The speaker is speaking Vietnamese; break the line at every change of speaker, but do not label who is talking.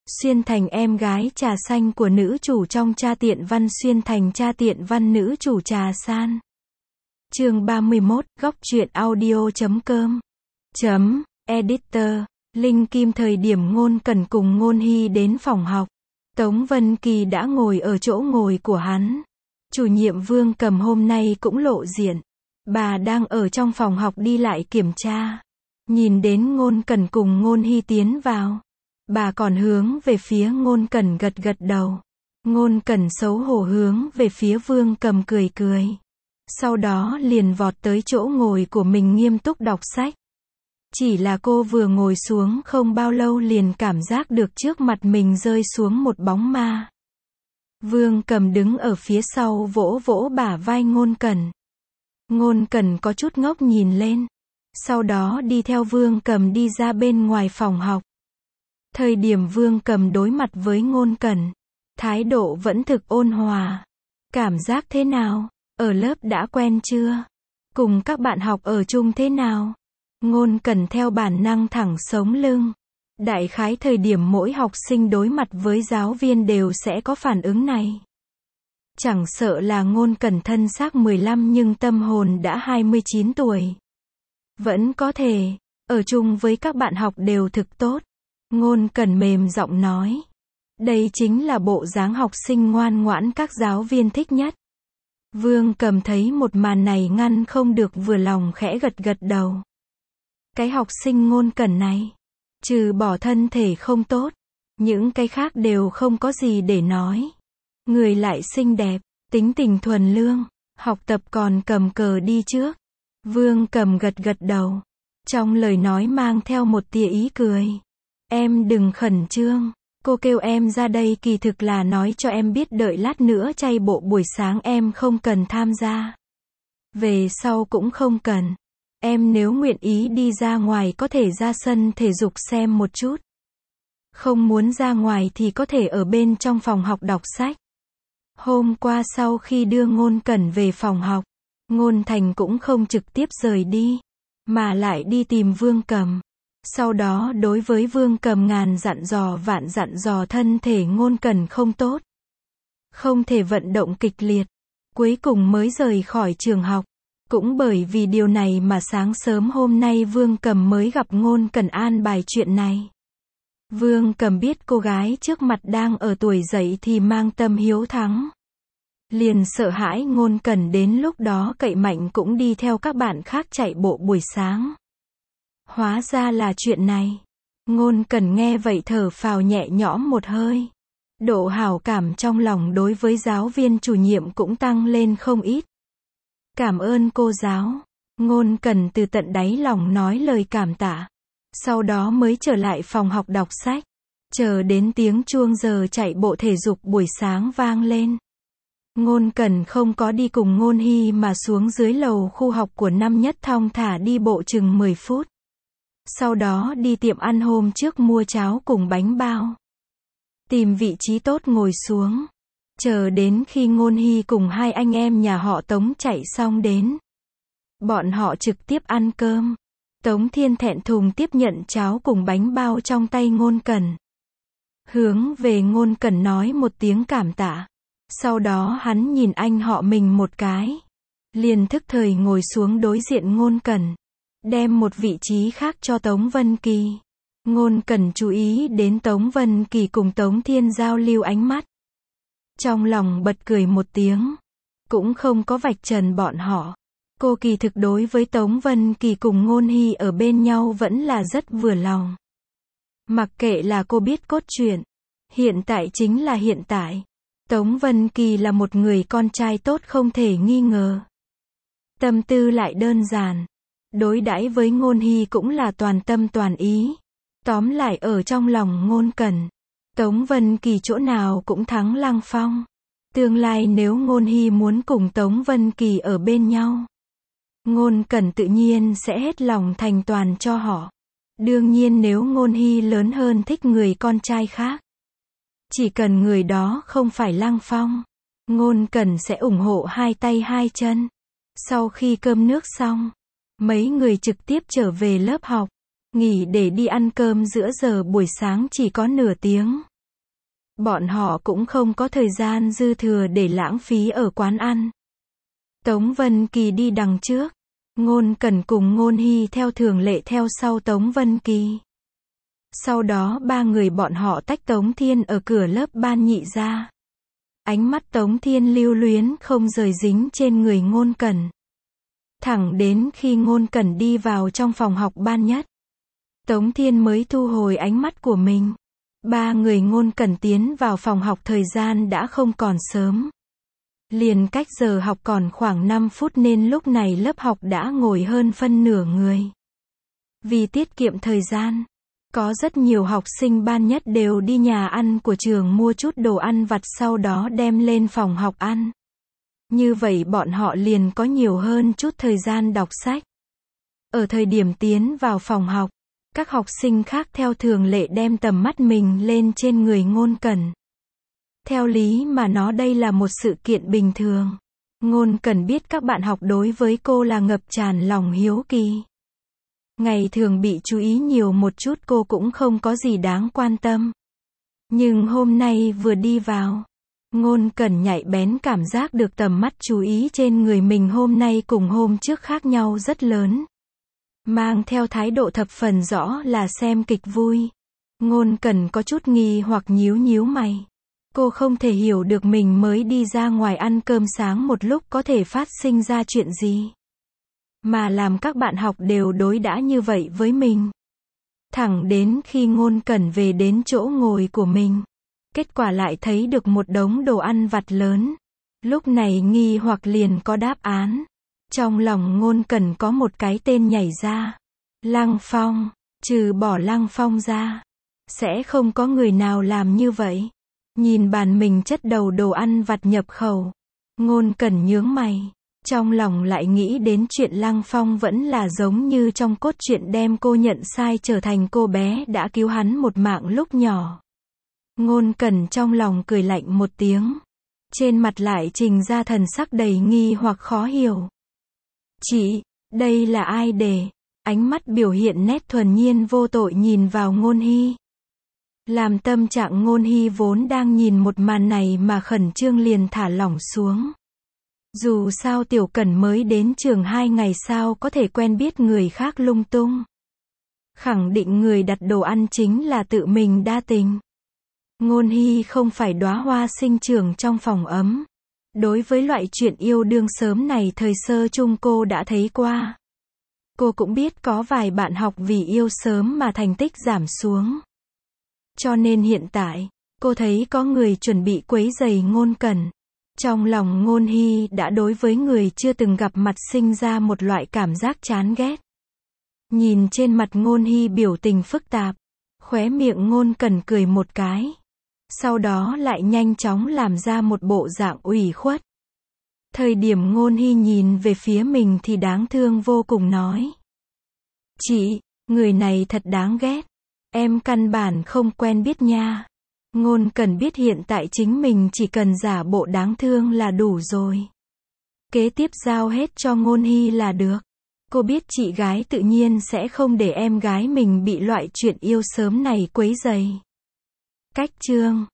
Xuyên thành em gái trà xanh của nữ chủ trong Cha Tiện Văn. Xuyên thành Cha Tiện Văn nữ chủ Trà San. Chương 31, góc truyện audio.com. Editor. Linh Kim. Thời điểm Ngôn Cẩn cùng Ngôn Hy đến phòng học, Tống Vân Kỳ đã ngồi ở chỗ ngồi của hắn. Chủ nhiệm Vương Cầm hôm nay cũng lộ diện. Bà đang ở trong phòng học đi lại kiểm tra. Nhìn đến Ngôn Cẩn cùng Ngôn Hy tiến vào, bà còn hướng về phía Ngôn Cẩn gật gật đầu. Ngôn Cẩn xấu hổ hướng về phía Vương Cầm cười cười. Sau đó liền vọt tới chỗ ngồi của mình nghiêm túc đọc sách. Chỉ là cô vừa ngồi xuống không bao lâu liền cảm giác được trước mặt mình rơi xuống một bóng ma. Vương Cầm đứng ở phía sau vỗ vỗ bả vai Ngôn Cẩn. Ngôn Cẩn có chút ngốc nhìn lên. Sau đó đi theo Vương Cầm đi ra bên ngoài phòng học. Thời điểm Vương Cầm đối mặt với Ngôn Cẩn, thái độ vẫn thực ôn hòa. Cảm giác thế nào? Ở lớp đã quen chưa? Cùng các bạn học ở chung thế nào? Ngôn Cẩn theo bản năng thẳng sống lưng. Đại khái thời điểm mỗi học sinh đối mặt với giáo viên đều sẽ có phản ứng này. Chẳng sợ là Ngôn Cẩn thân xác 15 nhưng tâm hồn đã 29 tuổi. Vẫn có thể, ở chung với các bạn học đều thực tốt. Ngôn Cẩn mềm giọng nói. Đây chính là bộ dáng học sinh ngoan ngoãn các giáo viên thích nhất. Vương Cầm thấy một màn này ngăn không được vừa lòng khẽ gật gật đầu. Cái học sinh Ngôn Cẩn này, trừ bỏ thân thể không tốt, những cái khác đều không có gì để nói. Người lại xinh đẹp, tính tình thuần lương, học tập còn cầm cờ đi trước. Vương Cầm gật gật đầu, trong lời nói mang theo một tia ý cười. Em đừng khẩn trương, cô kêu em ra đây kỳ thực là nói cho em biết đợi lát nữa chay bộ buổi sáng em không cần tham gia. Về sau cũng không cần. Em nếu nguyện ý đi ra ngoài có thể ra sân thể dục xem một chút. Không muốn ra ngoài thì có thể ở bên trong phòng học đọc sách. Hôm qua sau khi đưa Ngôn Cẩn về phòng học, Ngôn Thành cũng không trực tiếp rời đi, mà lại đi tìm Vương Cầm. Sau đó đối với Vương Cầm ngàn dặn dò vạn dặn dò thân thể Ngôn Cẩn không tốt, không thể vận động kịch liệt, cuối cùng mới rời khỏi trường học. Cũng bởi vì điều này mà sáng sớm hôm nay Vương Cầm mới gặp Ngôn Cẩn an bài chuyện này. Vương Cầm biết cô gái trước mặt đang ở tuổi dậy thì mang tâm hiếu thắng. Liền sợ hãi Ngôn Cẩn đến lúc đó cậy mạnh cũng đi theo các bạn khác chạy bộ buổi sáng. Hóa ra là chuyện này. Ngôn Cẩn nghe vậy thở phào nhẹ nhõm một hơi. Độ hảo cảm trong lòng đối với giáo viên chủ nhiệm cũng tăng lên không ít. Cảm ơn cô giáo. Ngôn Cẩn từ tận đáy lòng nói lời cảm tạ. Sau đó mới trở lại phòng học đọc sách. Chờ đến tiếng chuông giờ chạy bộ thể dục buổi sáng vang lên. Ngôn Cẩn không có đi cùng Ngôn Hy mà xuống dưới lầu khu học của năm nhất thong thả đi bộ chừng 10 phút. Sau đó đi tiệm ăn hôm trước mua cháo cùng bánh bao. Tìm vị trí tốt ngồi xuống. Chờ đến khi Ngôn Hy cùng hai anh em nhà họ Tống chạy xong đến. Bọn họ trực tiếp ăn cơm. Tống Thiên thẹn thùng tiếp nhận cháo cùng bánh bao trong tay Ngôn Cẩn. Hướng về Ngôn Cẩn nói một tiếng cảm tạ. Sau đó hắn nhìn anh họ mình một cái. Liền thức thời ngồi xuống đối diện Ngôn Cẩn. Đem một vị trí khác cho Tống Vân Kỳ. Ngôn Cẩn chú ý đến Tống Vân Kỳ cùng Tống Thiên giao lưu ánh mắt. Trong lòng bật cười một tiếng. Cũng không có vạch trần bọn họ. Cô kỳ thực đối với Tống Vân Kỳ cùng Ngôn Hy ở bên nhau vẫn là rất vừa lòng. Mặc kệ là cô biết cốt truyện. Hiện tại chính là hiện tại. Tống Vân Kỳ là một người con trai tốt không thể nghi ngờ. Tâm tư lại đơn giản. Đối đãi với Ngôn Hy cũng là toàn tâm toàn ý. Tóm lại ở trong lòng Ngôn Cẩn, Tống Vân Kỳ chỗ nào cũng thắng Lăng Phong. Tương lai nếu Ngôn Hy muốn cùng Tống Vân Kỳ ở bên nhau, Ngôn Cẩn tự nhiên sẽ hết lòng thành toàn cho họ. Đương nhiên nếu Ngôn Hy lớn hơn thích người con trai khác, chỉ cần người đó không phải Lăng Phong, Ngôn Cẩn sẽ ủng hộ hai tay hai chân. Sau khi cơm nước xong, mấy người trực tiếp trở về lớp học. Nghỉ để đi ăn cơm giữa giờ buổi sáng chỉ có nửa tiếng. Bọn họ cũng không có thời gian dư thừa để lãng phí ở quán ăn. Tống Vân Kỳ đi đằng trước. Ngôn Cẩn cùng Ngôn Hy theo thường lệ theo sau Tống Vân Kỳ. Sau đó ba người bọn họ tách Tống Thiên ở cửa lớp ban nhị ra. Ánh mắt Tống Thiên lưu luyến không rời dính trên người Ngôn Cẩn. Thẳng đến khi Ngôn Cẩn đi vào trong phòng học ban nhất, Tống Thiên mới thu hồi ánh mắt của mình. Ba người Ngôn Cẩn tiến vào phòng học thời gian đã không còn sớm. Liền cách giờ học còn khoảng 5 phút nên lúc này lớp học đã ngồi hơn phân nửa người. Vì tiết kiệm thời gian, có rất nhiều học sinh ban nhất đều đi nhà ăn của trường mua chút đồ ăn vặt sau đó đem lên phòng học ăn. Như vậy bọn họ liền có nhiều hơn chút thời gian đọc sách. Ở thời điểm tiến vào phòng học, các học sinh khác theo thường lệ đem tầm mắt mình lên trên người Ngôn Cẩn. Theo lý mà nói đây là một sự kiện bình thường. Ngôn Cẩn biết các bạn học đối với cô là ngập tràn lòng hiếu kỳ. Ngày thường bị chú ý nhiều một chút cô cũng không có gì đáng quan tâm. Nhưng hôm nay vừa đi vào, Ngôn Cẩn nhạy bén cảm giác được tầm mắt chú ý trên người mình hôm nay cùng hôm trước khác nhau rất lớn. Mang theo thái độ thập phần rõ là xem kịch vui. Ngôn Cẩn có chút nghi hoặc nhíu nhíu mày. Cô không thể hiểu được mình mới đi ra ngoài ăn cơm sáng một lúc có thể phát sinh ra chuyện gì. Mà làm các bạn học đều đối đãi như vậy với mình. Thẳng đến khi Ngôn Cẩn về đến chỗ ngồi của mình. Kết quả lại thấy được một đống đồ ăn vặt lớn. Lúc này nghi hoặc liền có đáp án. Trong lòng Ngôn Cẩn có một cái tên nhảy ra. Lăng Phong. Trừ bỏ Lăng Phong ra, sẽ không có người nào làm như vậy. Nhìn bàn mình chất đầu đồ ăn vặt nhập khẩu. Ngôn Cẩn nhướng mày. Trong lòng lại nghĩ đến chuyện Lăng Phong vẫn là giống như trong cốt truyện đem cô nhận sai trở thành cô bé đã cứu hắn một mạng lúc nhỏ. Ngôn Cẩn trong lòng cười lạnh một tiếng. Trên mặt lại trình ra thần sắc đầy nghi hoặc khó hiểu. Chị, đây là ai để? Ánh mắt biểu hiện nét thuần nhiên vô tội nhìn vào Ngôn Hy. Làm tâm trạng Ngôn Hy vốn đang nhìn một màn này mà khẩn trương liền thả lỏng xuống. Dù sao Tiểu Cẩn mới đến trường 2 ngày sao có thể quen biết người khác lung tung. Khẳng định người đặt đồ ăn chính là tự mình đa tình. Ngôn Hy không phải đóa hoa sinh trưởng trong phòng ấm. Đối với loại chuyện yêu đương sớm này thời sơ chung cô đã thấy qua. Cô cũng biết có vài bạn học vì yêu sớm mà thành tích giảm xuống. Cho nên hiện tại, cô thấy có người chuẩn bị quấy rầy Ngôn Cẩn. Trong lòng Ngôn Hy đã đối với người chưa từng gặp mặt sinh ra một loại cảm giác chán ghét. Nhìn trên mặt Ngôn Hy biểu tình phức tạp, khóe miệng Ngôn Cẩn cười một cái. Sau đó lại nhanh chóng làm ra một bộ dạng ủy khuất. Thời điểm Ngôn Hy nhìn về phía mình thì đáng thương vô cùng nói. Chị, người này thật đáng ghét. Em căn bản không quen biết nha. Ngôn Cẩn biết hiện tại chính mình chỉ cần giả bộ đáng thương là đủ rồi. Kế tiếp giao hết cho Ngôn Hy là được. Cô biết chị gái tự nhiên sẽ không để em gái mình bị loại chuyện yêu sớm này quấy rầy. Cách chương